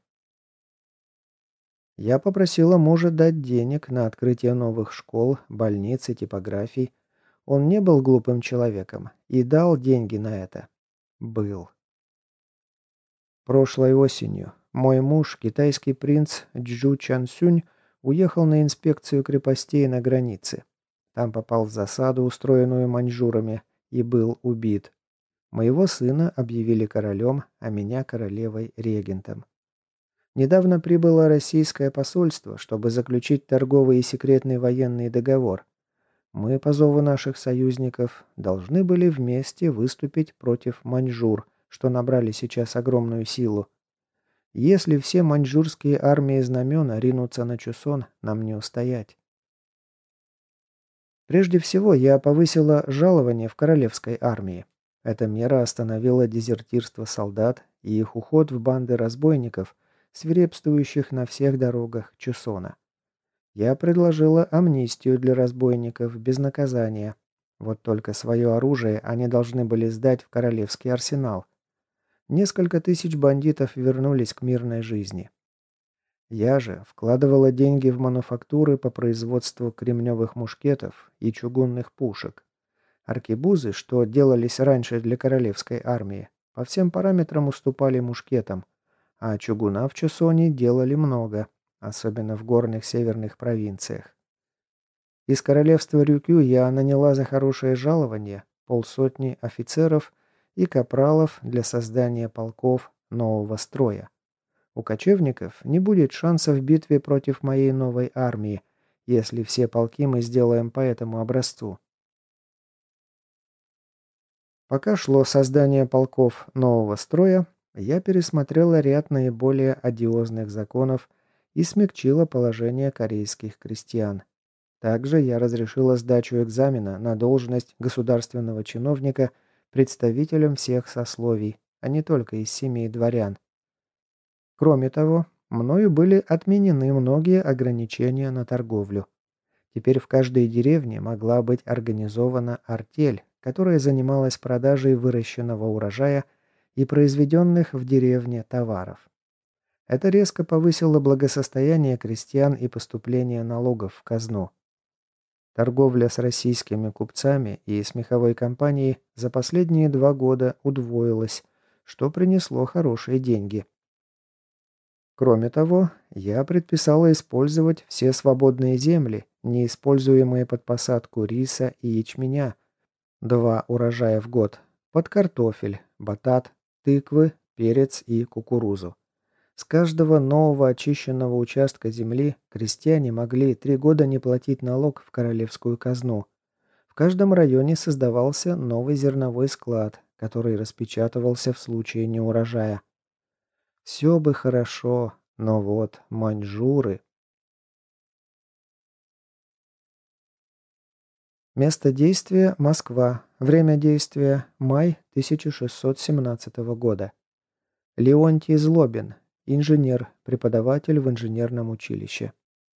Speaker 1: Я попросила мужа дать денег на открытие новых школ, больниц и типографий. Он не был глупым человеком и дал деньги на это. Был. Прошлой осенью мой муж, китайский принц Чжу Чансюнь, уехал на инспекцию крепостей на границе. Там попал в засаду, устроенную маньчжурами, и был убит. Моего сына объявили королем, а меня королевой-регентом. Недавно прибыло российское посольство, чтобы заключить торговый и секретный военный договор. Мы, по зову наших союзников, должны были вместе выступить против маньчжур, что набрали сейчас огромную силу. Если все маньчжурские армии знамена ринутся на Чусон, нам не устоять. Прежде всего, я повысила жалование в королевской армии. Эта мера остановила дезертирство солдат и их уход в банды разбойников, свирепствующих на всех дорогах Чусона. Я предложила амнистию для разбойников без наказания. Вот только свое оружие они должны были сдать в королевский арсенал. Несколько тысяч бандитов вернулись к мирной жизни. Я же вкладывала деньги в мануфактуры по производству кремневых мушкетов и чугунных пушек. Аркебузы, что делались раньше для королевской армии, по всем параметрам уступали мушкетам, а чугуна в Чусоне делали много, особенно в горных северных провинциях. Из королевства Рюкю я наняла за хорошее жалование полсотни офицеров и капралов для создания полков нового строя. У кочевников не будет шансов в битве против моей новой армии, если все полки мы сделаем по этому образцу. Пока шло создание полков нового строя, я пересмотрела ряд наиболее одиозных законов и смягчила положение корейских крестьян. Также я разрешила сдачу экзамена на должность государственного чиновника представителям всех сословий, а не только из семей дворян. Кроме того, мною были отменены многие ограничения на торговлю. Теперь в каждой деревне могла быть организована артель, которая занималась продажей выращенного урожая и произведенных в деревне товаров. Это резко повысило благосостояние крестьян и поступление налогов в казну. Торговля с российскими купцами и с меховой компанией за последние два года удвоилась, что принесло хорошие деньги. Кроме того, я предписала использовать все свободные земли, неиспользуемые под посадку риса и ячменя, два урожая в год, под картофель, батат, тыквы, перец и кукурузу. С каждого нового очищенного участка земли крестьяне могли три года не платить налог в королевскую казну. В каждом районе создавался новый зерновой склад, который распечатывался в случае неурожая. Все бы хорошо, но вот маньчжуры... Место действия – Москва. Время действия – май тысяча шестьсот семнадцатого года. Леонтий Злобин. Инженер, преподаватель в инженерном училище.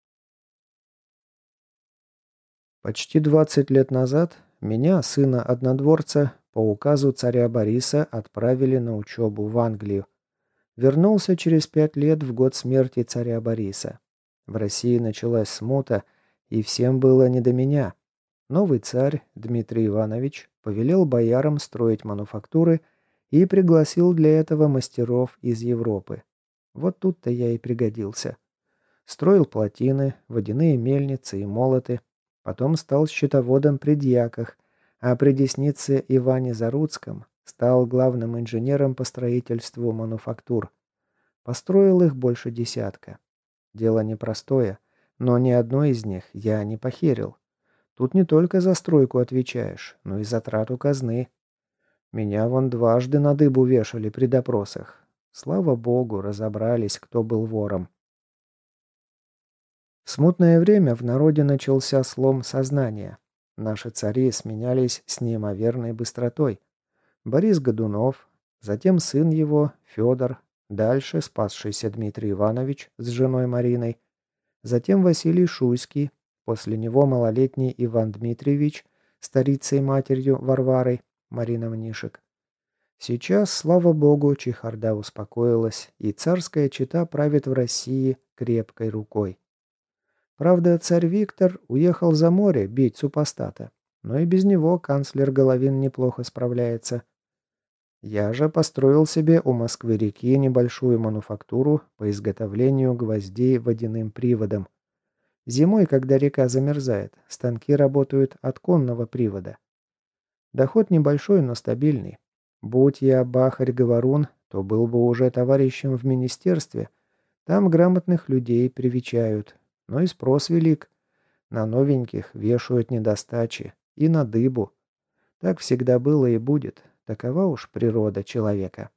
Speaker 1: Почти двадцать лет назад меня, сына однодворца, по указу царя Бориса отправили на учебу в Англию. Вернулся через пять лет в год смерти царя Бориса. В России началась смута, и всем было не до меня. Новый царь, Дмитрий Иванович, повелел боярам строить мануфактуры и пригласил для этого мастеров из Европы. Вот тут-то я и пригодился. Строил плотины, водяные мельницы и молоты. Потом стал счетоводом при дьяках, а при деснице Иване Заруцком стал главным инженером по строительству мануфактур. Построил их больше десятка. Дело непростое, но ни одной из них я не похерил. Тут не только за стройку отвечаешь, но и за трату казны. Меня вон дважды на дыбу вешали при допросах. Слава богу, разобрались, кто был вором. В смутное время в народе начался слом сознания. Наши цари сменялись с неимоверной быстротой. Борис Годунов, затем сын его, Федор, дальше спасшийся Дмитрий Иванович с женой Мариной, затем Василий Шуйский, после него малолетний Иван Дмитриевич, старицей и матерью Варварой, Марина Мнишек. Сейчас, слава богу, чехарда успокоилась, и царская чета правит в России крепкой рукой. Правда, царь Виктор уехал за море бить супостата, но и без него канцлер Головин неплохо справляется. Я же построил себе у Москвы-реки небольшую мануфактуру по изготовлению гвоздей водяным приводом. Зимой, когда река замерзает, станки работают от конного привода. Доход небольшой, но стабильный. Будь я бахарь-говорун, то был бы уже товарищем в министерстве. Там грамотных людей привечают. Но и спрос велик. На новеньких вешают недостачи. И на дыбу. Так всегда было и будет. Такова уж природа человека.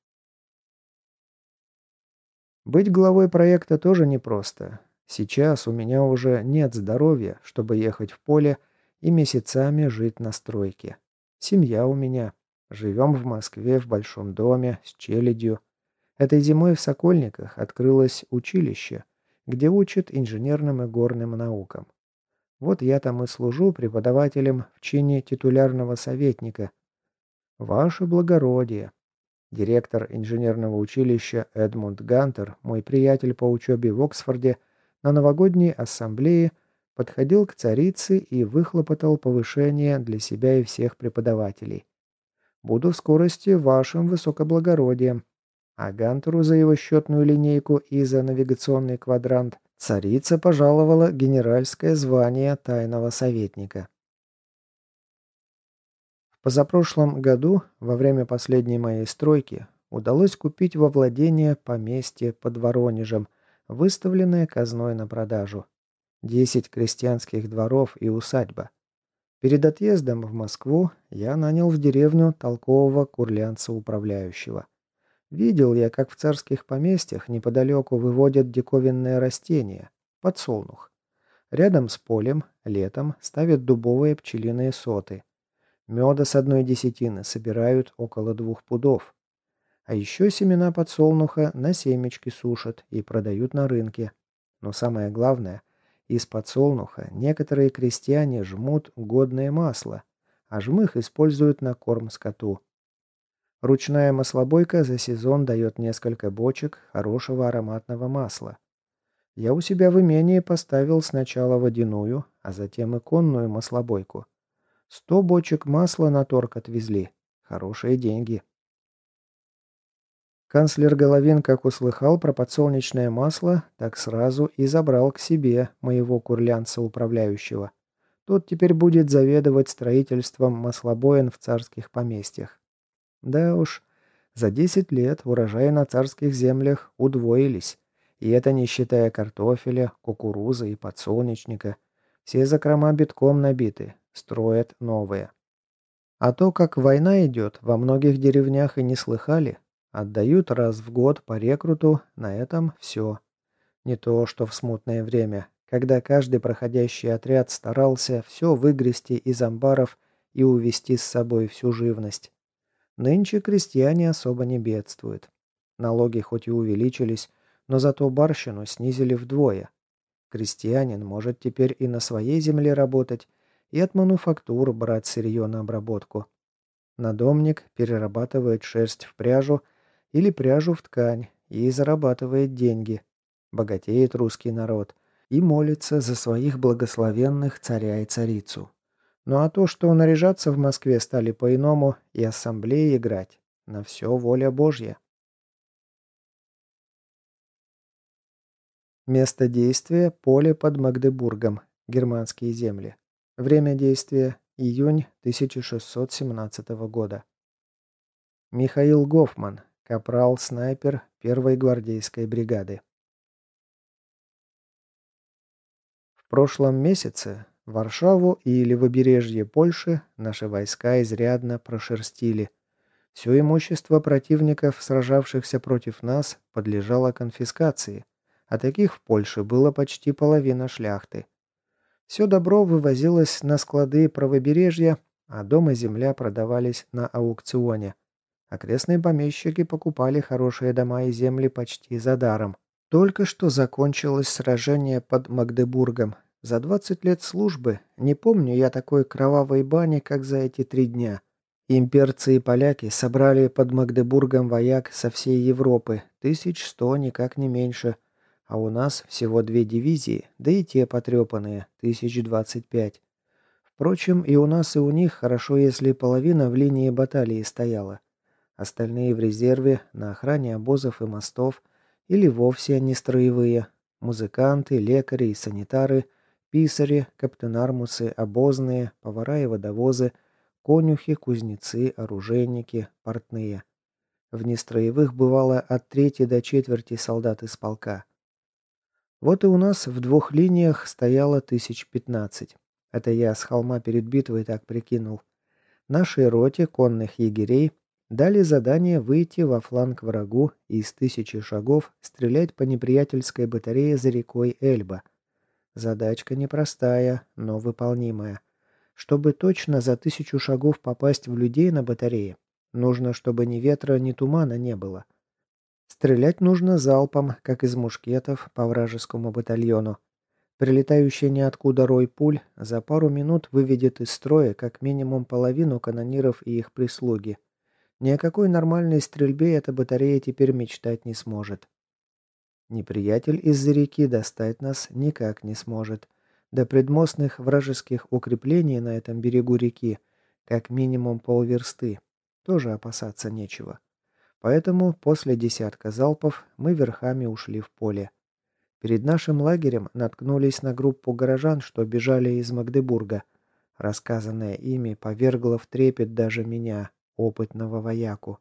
Speaker 1: Быть главой проекта тоже непросто. Сейчас у меня уже нет здоровья, чтобы ехать в поле и месяцами жить на стройке. Семья у меня. Живем в Москве в большом доме с челядью. Этой зимой в Сокольниках открылось училище, где учат инженерным и горным наукам. Вот я там и служу преподавателем в чине титулярного советника. Ваше благородие. Директор инженерного училища Эдмунд Гантер, мой приятель по учебе в Оксфорде, на новогодней ассамблее подходил к царице и выхлопотал повышение для себя и всех преподавателей. Буду в скорости вашим высокоблагородием. А Гантеру за его счетную линейку и за навигационный квадрант царица пожаловала генеральское звание тайного советника. В позапрошлом году, во время последней моей стройки, удалось купить во владение поместье под Воронежем, выставленное казной на продажу. Десять крестьянских дворов и усадьба. Перед отъездом в Москву я нанял в деревню толкового курлянца-управляющего. Видел я, как в царских поместьях неподалеку выводят диковинное растение – подсолнух. Рядом с полем, летом, ставят дубовые пчелиные соты. Меда с одной десятины собирают около двух пудов. А еще семена подсолнуха на семечки сушат и продают на рынке. Но самое главное, из подсолнуха некоторые крестьяне жмут годное масло, а жмых используют на корм скоту. Ручная маслобойка за сезон дает несколько бочек хорошего ароматного масла. Я у себя в имении поставил сначала водяную, а затем и конную маслобойку. Сто бочек масла на торг отвезли. Хорошие деньги. Канцлер Головин, как услыхал про подсолнечное масло, так сразу и забрал к себе моего курлянца-управляющего. Тот теперь будет заведовать строительством маслобоин в царских поместьях. Да уж, за десять лет урожаи на царских землях удвоились. И это не считая картофеля, кукурузы и подсолнечника. Все закрома битком набиты, строят новые. А то, как война идет, во многих деревнях и не слыхали. Отдают раз в год по рекруту, на этом все. Не то, что в смутное время, когда каждый проходящий отряд старался все выгрести из амбаров и увести с собой всю живность. Нынче крестьяне особо не бедствуют. Налоги хоть и увеличились, но зато барщину снизили вдвое. Крестьянин может теперь и на своей земле работать, и от мануфактур брать сырье на обработку. Надомник перерабатывает шерсть в пряжу или пряжу в ткань и зарабатывает деньги. Богатеет русский народ и молится за своих благословенных царя и царицу. Ну а то, что наряжаться в Москве стали по-иному и ассамблеи играть, на все воля Божья. Место действия – поле под Магдебургом, германские земли. Время действия – июнь тысяча шестьсот семнадцатого года. Михаил Гофман, капрал-снайпер первой гвардейской бригады. В прошлом месяце Варшаву и левобережье Польши наши войска изрядно прошерстили. Все имущество противников, сражавшихся против нас, подлежало конфискации, а таких в Польше было почти половина шляхты. Все добро вывозилось на склады правобережья, а дом и земля продавались на аукционе. Окрестные помещики покупали хорошие дома и земли почти за даром. Только что закончилось сражение под Магдебургом. За двадцать лет службы не помню я такой кровавой бани, как за эти три дня. Имперцы и поляки собрали под Магдебургом вояк со всей Европы, тысяч сто, никак не меньше. А у нас всего две дивизии, да и те потрепанные, тысяч двадцать пять. Впрочем, и у нас, и у них хорошо, если половина в линии баталии стояла. Остальные в резерве, на охране обозов и мостов, или вовсе не строевые. Музыканты, лекари и санитары, писари, каптенармусы, обозные, повара и водовозы, конюхи, кузнецы, оружейники, портные. В нестроевых бывало от трети до четверти солдат из полка. Вот и у нас в двух линиях стояло тысяч пятнадцать. Это я с холма перед битвой так прикинул. Нашей роте конных егерей дали задание выйти во фланг врагу и из тысячи шагов стрелять по неприятельской батарее за рекой Эльба. Задачка непростая, но выполнимая. Чтобы точно за тысячу шагов попасть в людей на батарее, нужно, чтобы ни ветра, ни тумана не было. Стрелять нужно залпом, как из мушкетов, по вражескому батальону. Прилетающий ниоткуда рой пуль за пару минут выведет из строя как минимум половину канониров и их прислуги. Ни о какой нормальной стрельбе эта батарея теперь мечтать не сможет. Неприятель из-за реки достать нас никак не сможет. До предмостных вражеских укреплений на этом берегу реки как минимум полверсты. Тоже опасаться нечего. Поэтому после десятка залпов мы верхами ушли в поле. Перед нашим лагерем наткнулись на группу горожан, что бежали из Магдебурга. Рассказанное ими повергло в трепет даже меня, опытного вояку.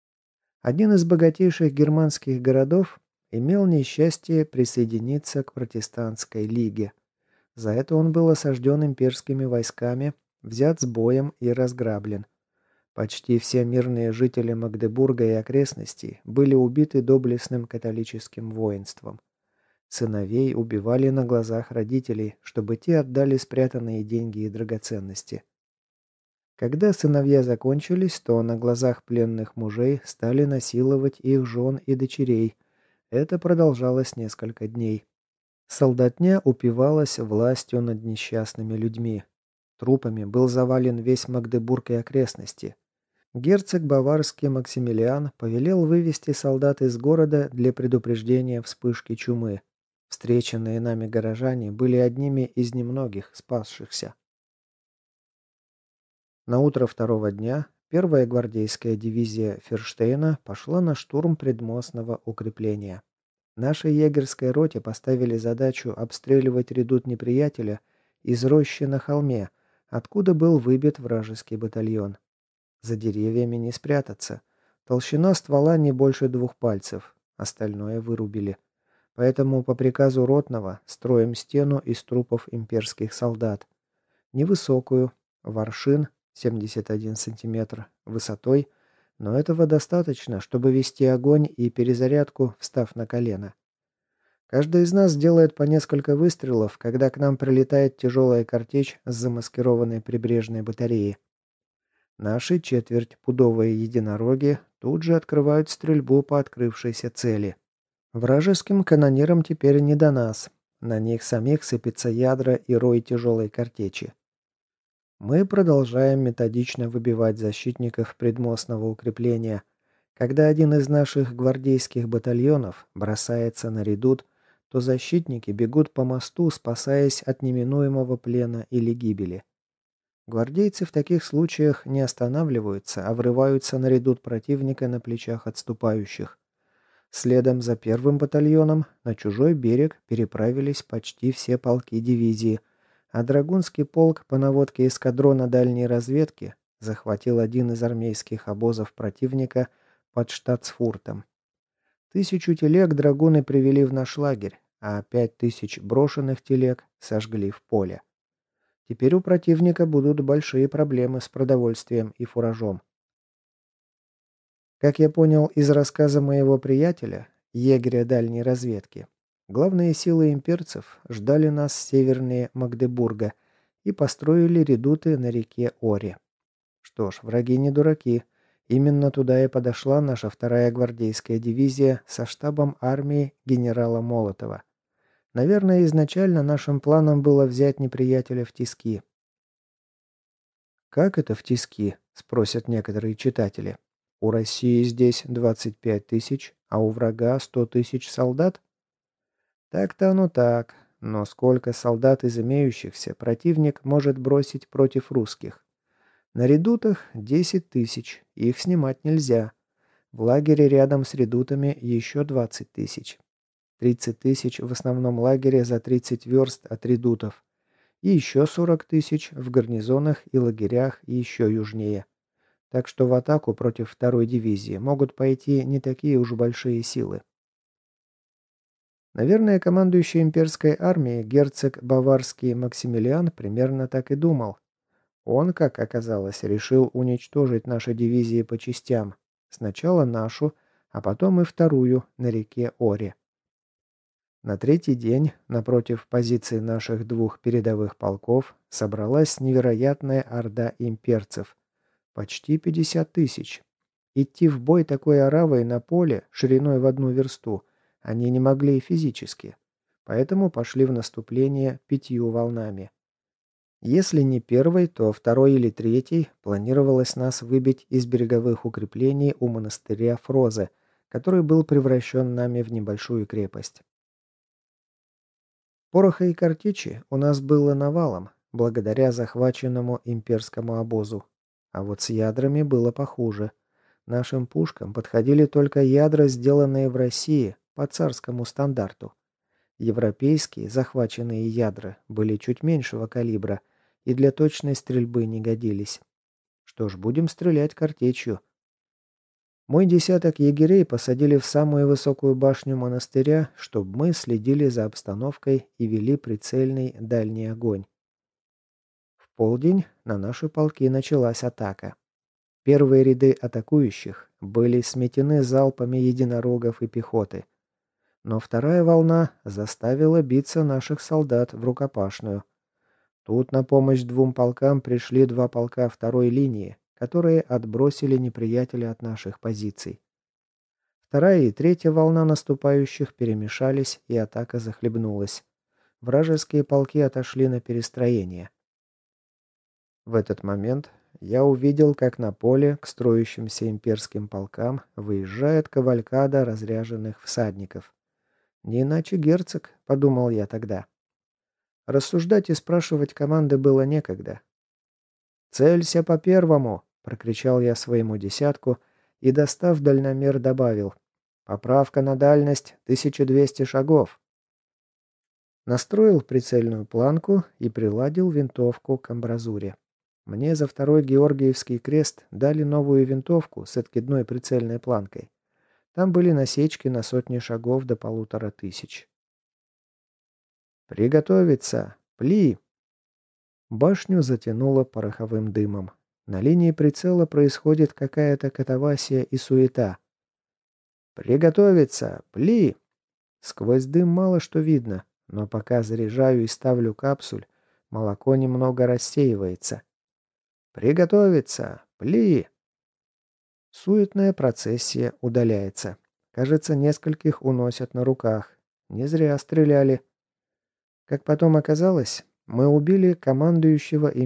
Speaker 1: Один из богатейших германских городов имел несчастье присоединиться к протестантской лиге. За это он был осажден имперскими войсками, взят с боем и разграблен. Почти все мирные жители Магдебурга и окрестностей были убиты доблестным католическим воинством. Сыновей убивали на глазах родителей, чтобы те отдали спрятанные деньги и драгоценности. Когда сыновья закончились, то на глазах пленных мужей стали насиловать их жен и дочерей. Это продолжалось несколько дней. Солдатня упивалась властью над несчастными людьми. Трупами был завален весь Магдебург и окрестности. Герцог Баварский Максимилиан повелел вывести солдат из города для предупреждения вспышки чумы. Встреченные нами горожане были одними из немногих спасшихся. На утро второго дня первая гвардейская дивизия Ферштейна пошла на штурм предмостного укрепления. Нашей егерской роте поставили задачу обстреливать редут неприятеля из рощи на холме, откуда был выбит вражеский батальон. За деревьями не спрятаться. Толщина ствола не больше двух пальцев, остальное вырубили. Поэтому по приказу ротного строим стену из трупов имперских солдат. Невысокую, в аршин, семьдесят один сантиметр, высотой, но этого достаточно, чтобы вести огонь и перезарядку, встав на колено. Каждый из нас делает по несколько выстрелов, когда к нам прилетает тяжелая картечь с замаскированной прибрежной батареи. Наши четвертьпудовые единороги тут же открывают стрельбу по открывшейся цели. Вражеским канонирам теперь не до нас. На них самих сыпятся ядра и рой тяжелой картечи. Мы продолжаем методично выбивать защитников предмостного укрепления, когда один из наших гвардейских батальонов бросается на редут, то защитники бегут по мосту, спасаясь от неминуемого плена или гибели. Гвардейцы в таких случаях не останавливаются, а врываются на редут противника на плечах отступающих. Следом за первым батальоном на чужой берег переправились почти все полки дивизии, а Драгунский полк по наводке эскадрона дальней разведки захватил один из армейских обозов противника под Штацфуртом. Тысячу телег драгуны привели в наш лагерь, а пять тысяч брошенных телег сожгли в поле. Теперь у противника будут большие проблемы с продовольствием и фуражом. Как я понял из рассказа моего приятеля, егеря дальней разведки, главные силы имперцев ждали нас севернее Магдебурга и построили редуты на реке Оре. Что ж, враги не дураки. Именно туда и подошла наша вторая гвардейская дивизия со штабом армии генерала Молотова. Наверное, изначально нашим планом было взять неприятеля в тиски. «Как это в тиски?» – спросят некоторые читатели. «У России здесь двадцать пять тысяч, а у врага сто тысяч солдат?» Так-то оно так, но сколько солдат из имеющихся противник может бросить против русских? На редутах десять тысяч, их снимать нельзя. В лагере рядом с редутами еще двадцать тысяч. тридцать тысяч в основном лагере за тридцать верст от редутов. И еще сорок тысяч в гарнизонах и лагерях еще южнее. Так что в атаку против второй дивизии могут пойти не такие уж большие силы. Наверное, командующий имперской армией герцог Баварский Максимилиан примерно так и думал. Он, как оказалось, решил уничтожить наши дивизии по частям. Сначала нашу, а потом и вторую на реке Оре. На третий день, напротив позиций наших двух передовых полков, собралась невероятная орда имперцев. Почти пятьдесят тысяч. Идти в бой такой оравой на поле, шириной в одну версту, они не могли и физически. Поэтому пошли в наступление пятью волнами. Если не первой, то второй или третьей планировалось нас выбить из береговых укреплений у монастыря Фрозе, который был превращен нами в небольшую крепость. Пороха и картечи у нас было навалом, благодаря захваченному имперскому обозу. А вот с ядрами было похуже. Нашим пушкам подходили только ядра, сделанные в России по царскому стандарту. Европейские захваченные ядра были чуть меньшего калибра и для точной стрельбы не годились. Что ж, будем стрелять картечью. Мой десяток егерей посадили в самую высокую башню монастыря, чтобы мы следили за обстановкой и вели прицельный дальний огонь. В полдень на наши полки началась атака. Первые ряды атакующих были сметены залпами единорогов и пехоты. Но вторая волна заставила биться наших солдат в рукопашную. Тут на помощь двум полкам пришли два полка второй линии, которые отбросили неприятеля от наших позиций. Вторая и третья волна наступающих перемешались, и атака захлебнулась. Вражеские полки отошли на перестроение. В этот момент я увидел, как на поле к строящимся имперским полкам выезжает кавалькада разряженных всадников. Не иначе герцог, подумал я тогда. Рассуждать и спрашивать команды было некогда. «Целься по первому!» – прокричал я своему десятку и, достав дальномер, добавил. «Поправка на дальность тысяча двести шагов». Настроил прицельную планку и приладил винтовку к амбразуре. Мне за второй Георгиевский крест дали новую винтовку с откидной прицельной планкой. Там были насечки на сотни шагов до полутора тысяч. «Приготовиться! Пли!» Башню затянуло пороховым дымом. На линии прицела происходит какая-то катавасия и суета. «Приготовиться! Пли!» Сквозь дым мало что видно, но пока заряжаю и ставлю капсуль, молоко немного рассеивается. «Приготовиться! Пли!» Суетная процессия удаляется. Кажется, нескольких уносят на руках. Не зря стреляли. Как потом оказалось, мы убили командующего